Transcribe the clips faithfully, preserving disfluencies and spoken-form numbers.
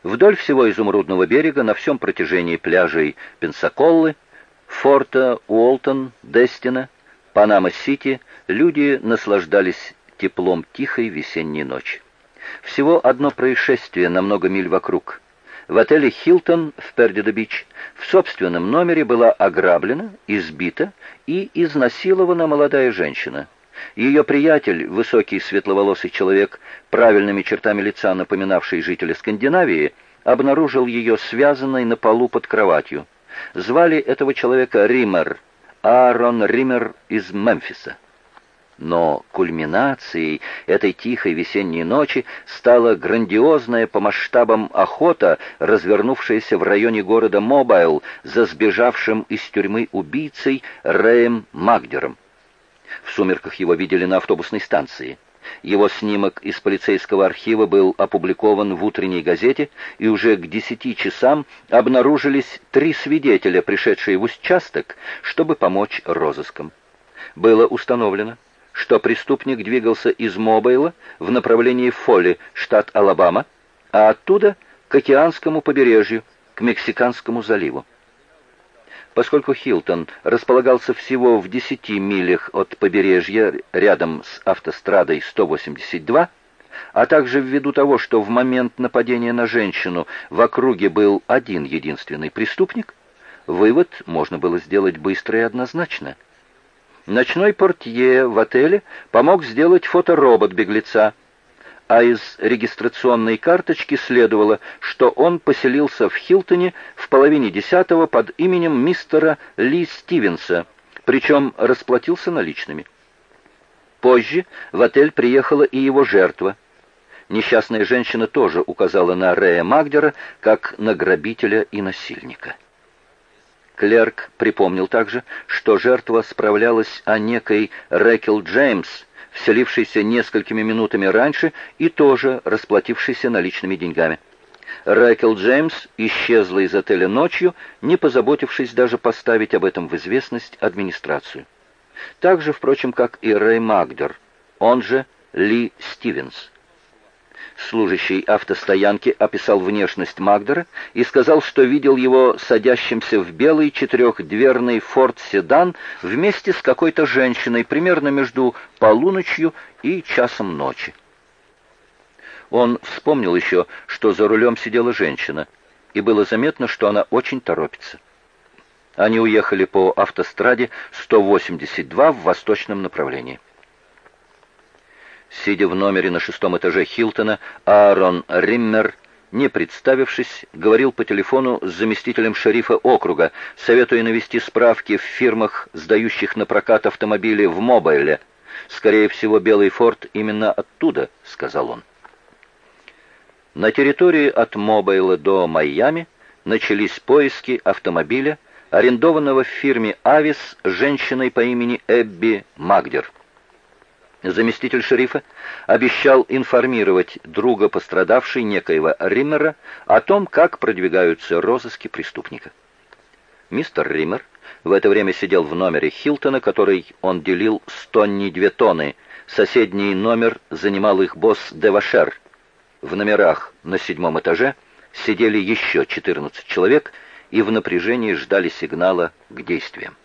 Вдоль всего Изумрудного берега, на всем протяжении пляжей Пенсаколлы, форта Уолтон, Дестина, Панама-Сити, люди наслаждались теплом тихой весенней ночи. Всего одно происшествие на много миль вокруг. В отеле «Хилтон» в Пердидо-Бич в собственном номере была ограблена, избита и изнасилована молодая женщина. Ее приятель, высокий светловолосый человек, правильными чертами лица напоминавший жителя Скандинавии, обнаружил ее связанной на полу под кроватью. Звали этого человека Риммер, Аарон Риммер из Мемфиса. Но кульминацией этой тихой весенней ночи стала грандиозная по масштабам охота, развернувшаяся в районе города Мобайл за сбежавшим из тюрьмы убийцей Рэем Магдером. В сумерках его видели на автобусной станции. Его снимок из полицейского архива был опубликован в утренней газете, и уже к десяти часам обнаружились три свидетеля, пришедшие в участок, чтобы помочь розыскам. Было установлено, что преступник двигался из Мобайла в направлении Фолли, штат Алабама, а оттуда к океанскому побережью, к Мексиканскому заливу. Поскольку Хилтон располагался всего в десяти милях от побережья рядом с автострадой сто восемьдесят два, а также ввиду того, что в момент нападения на женщину в округе был один единственный преступник, вывод можно было сделать быстро и однозначно. Ночной портье в отеле помог сделать фоторобот беглеца, а из регистрационной карточки следовало, что он поселился в Хилтоне в половине десятого под именем мистера Ли Стивенса, причем расплатился наличными. Позже в отель приехала и его жертва. Несчастная женщина тоже указала на Рэя Магдера как на грабителя и насильника. Клерк припомнил также, что жертва справлялась о некой Рэкел Джеймс, вселившейся несколькими минутами раньше и тоже расплатившейся наличными деньгами. Рэкел Джеймс исчезла из отеля ночью, не позаботившись даже поставить об этом в известность администрацию. Так же, впрочем, как и Рэй Магдер, он же Ли Стивенс. Служащий автостоянки описал внешность Магдера и сказал, что видел его садящимся в белый четырехдверный форд-седан вместе с какой-то женщиной примерно между полуночью и часом ночи. Он вспомнил еще, что за рулем сидела женщина, и было заметно, что она очень торопится. Они уехали по автостраде сто восемьдесят два в восточном направлении. Сидя в номере на шестом этаже Хилтона, Аарон Риммер, не представившись, говорил по телефону с заместителем шерифа округа, советуя навести справки в фирмах, сдающих на прокат автомобили в Мобайле. «Скорее всего, белый форд именно оттуда», — сказал он. На территории от Мобайла до Майами начались поиски автомобиля, арендованного в фирме «Авис» женщиной по имени Эбби Магдер. Заместитель шерифа обещал информировать друга пострадавшей, некоего Риммера, о том, как продвигаются розыски преступника. Мистер Риммер в это время сидел в номере Хилтона, который он делил с Тонни две тонны. Соседний номер занимал их босс Девашер. В номерах на седьмом этаже сидели еще четырнадцать человек и в напряжении ждали сигнала к действиям.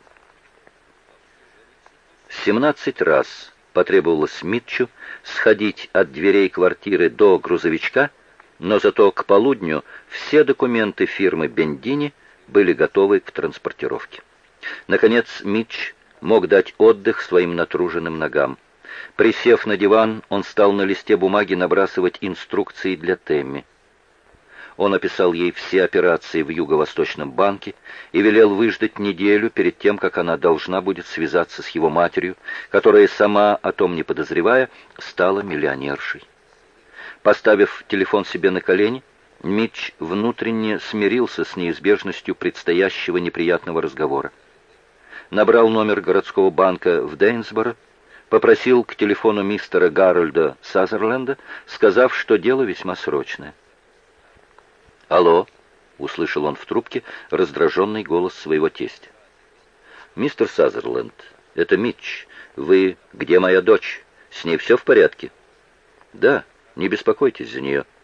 семнадцать раз потребовалось Митчу сходить от дверей квартиры до грузовичка, но зато к полудню все документы фирмы Бендини были готовы к транспортировке. Наконец Митч мог дать отдых своим натруженным ногам. Присев на диван, он стал на листе бумаги набрасывать инструкции для Тэмми. Он описал ей все операции в Юго-Восточном банке и велел выждать неделю перед тем, как она должна будет связаться с его матерью, которая, сама о том не подозревая, стала миллионершей. Поставив телефон себе на колени, Митч внутренне смирился с неизбежностью предстоящего неприятного разговора. Набрал номер городского банка в Дейнсборо, попросил к телефону мистера Гарольда Сазерленда, сказав, что дело весьма срочное. «Алло», — услышал он в трубке раздраженный голос своего тестя. «Мистер Сазерленд, это Митч. Вы... Где моя дочь? С ней все в порядке?» «Да, не беспокойтесь за нее.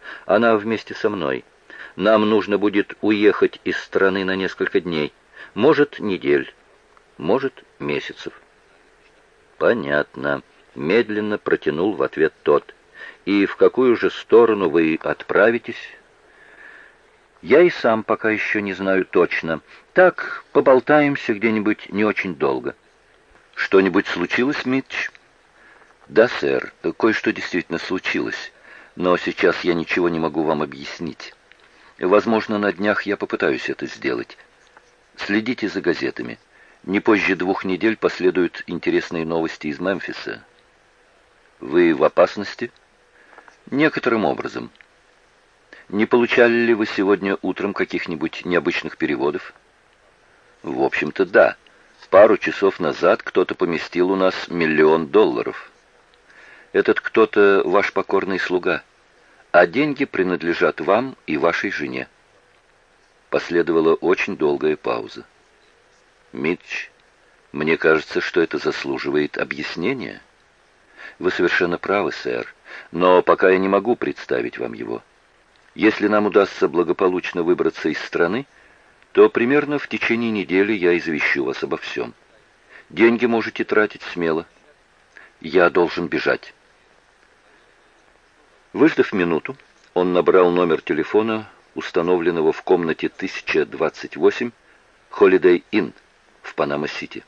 Она вместе со мной. Нам нужно будет уехать из страны на несколько дней. Может, недель, может, месяцев». «Понятно», — медленно протянул в ответ тот. «И в какую же сторону вы отправитесь?» «Я и сам пока еще не знаю точно. Так, поболтаемся где-нибудь не очень долго». «Что-нибудь случилось, Митч?» «Да, сэр, кое-что действительно случилось, но сейчас я ничего не могу вам объяснить. Возможно, на днях я попытаюсь это сделать. Следите за газетами. Не позже двух недель последуют интересные новости из Мемфиса». «Вы в опасности?» «Некоторым образом». «Не получали ли вы сегодня утром каких-нибудь необычных переводов?» «В общем-то, да. Пару часов назад кто-то поместил у нас миллион долларов. Этот кто-то ваш покорный слуга, а деньги принадлежат вам и вашей жене». Последовала очень долгая пауза. «Митч, мне кажется, что это заслуживает объяснения». «Вы совершенно правы, сэр, но пока я не могу представить вам его. Если нам удастся благополучно выбраться из страны, то примерно в течение недели я извещу вас обо всем. Деньги можете тратить смело. Я должен бежать». Выждав минуту, он набрал номер телефона, установленного в комнате тысяча двадцать восемь Holiday Inn в Панама-Сити.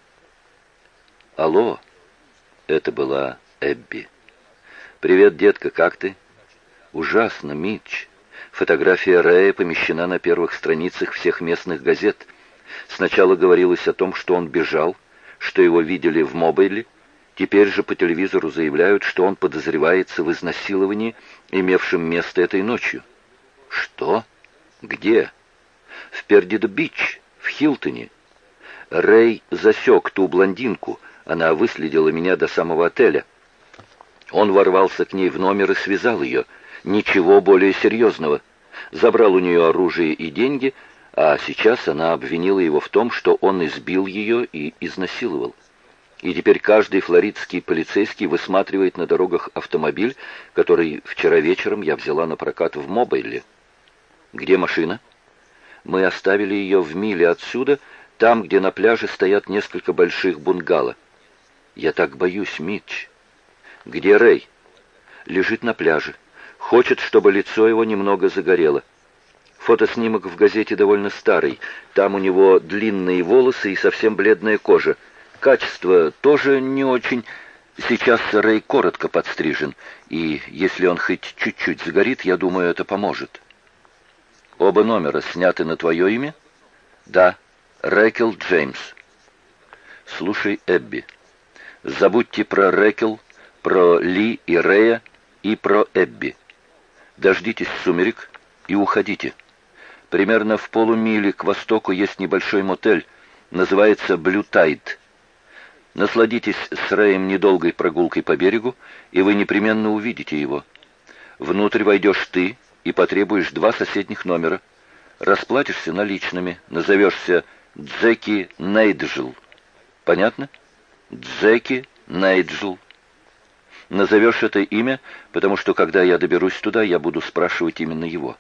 «Алло», это была Эбби. «Привет, детка, как ты?» «Ужасно, Митч. Фотография Рэя помещена на первых страницах всех местных газет. Сначала говорилось о том, что он бежал, что его видели в Мобейле. Теперь же по телевизору заявляют, что он подозревается в изнасиловании, имевшем место этой ночью». «Что? Где?» «В Пердидо-Бич, в Хилтоне. Рэй засек ту блондинку. Она выследила меня до самого отеля. Он ворвался к ней в номер и связал ее. Ничего более серьезного. Забрал у нее оружие и деньги, а сейчас она обвинила его в том, что он избил ее и изнасиловал. И теперь каждый флоридский полицейский высматривает на дорогах автомобиль, который вчера вечером я взяла на прокат в Мобейле». «Где машина?» «Мы оставили ее в миле отсюда, там, где на пляже стоят несколько больших бунгало». «Я так боюсь, Митч». «Где Рэй?» «Лежит на пляже. Хочет, чтобы лицо его немного загорело. Фотоснимок в газете довольно старый. Там у него длинные волосы и совсем бледная кожа. Качество тоже не очень. Сейчас Рэй коротко подстрижен, и если он хоть чуть-чуть загорит, я думаю, это поможет». «Оба номера сняты на твое имя?» «Да, Рэкел Джеймс». «Слушай, Эбби, забудьте про Рэкел, про Ли и Рэя и про Эбби. Дождитесь сумерек и уходите. Примерно в полумиле к востоку есть небольшой мотель, называется «Блю Тайд». Насладитесь с Рэем недолгой прогулкой по берегу, и вы непременно увидите его. Внутрь войдешь ты и потребуешь два соседних номера. Расплатишься наличными, назовешься Джеки Нейджел. Понятно? Джеки Нейджел. Назовешь это имя, потому что, когда я доберусь туда, я буду спрашивать именно его.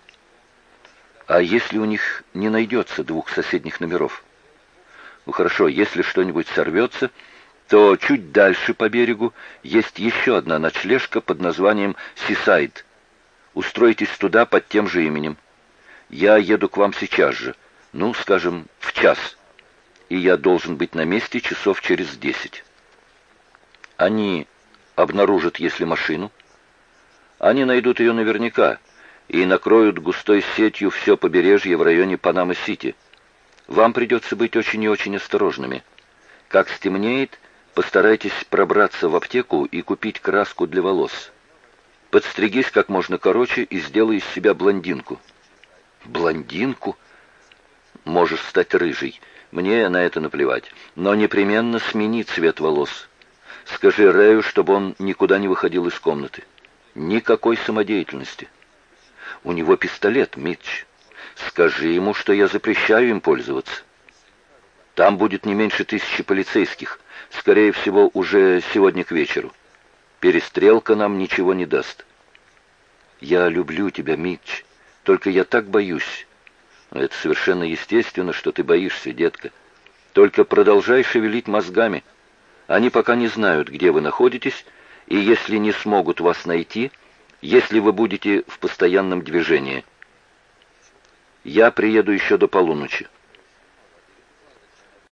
А если у них не найдется двух соседних номеров? Ну хорошо, если что-нибудь сорвется, то чуть дальше по берегу есть еще одна ночлежка под названием «Сисайд». Устройтесь туда под тем же именем. Я еду к вам сейчас же, ну, скажем, в час, и я должен быть на месте часов через десять. Они обнаружат, если машину. Они найдут ее наверняка и накроют густой сетью все побережье в районе Панама-Сити. Вам придется быть очень и очень осторожными. Как стемнеет, постарайтесь пробраться в аптеку и купить краску для волос. Подстригись как можно короче и сделай из себя блондинку». «Блондинку?» «Можешь стать рыжей. Мне на это наплевать. Но непременно смени цвет волос. Скажи Рэю, чтобы он никуда не выходил из комнаты. Никакой самодеятельности. У него пистолет, Митч. Скажи ему, что я запрещаю им пользоваться. Там будет не меньше тысячи полицейских. Скорее всего, уже сегодня к вечеру. Перестрелка нам ничего не даст». «Я люблю тебя, Митч, только я так боюсь». «Это совершенно естественно, что ты боишься, детка. Только продолжай шевелить мозгами. Они пока не знают, где вы находитесь, и если не смогут вас найти, если вы будете в постоянном движении. Я приеду еще до полуночи.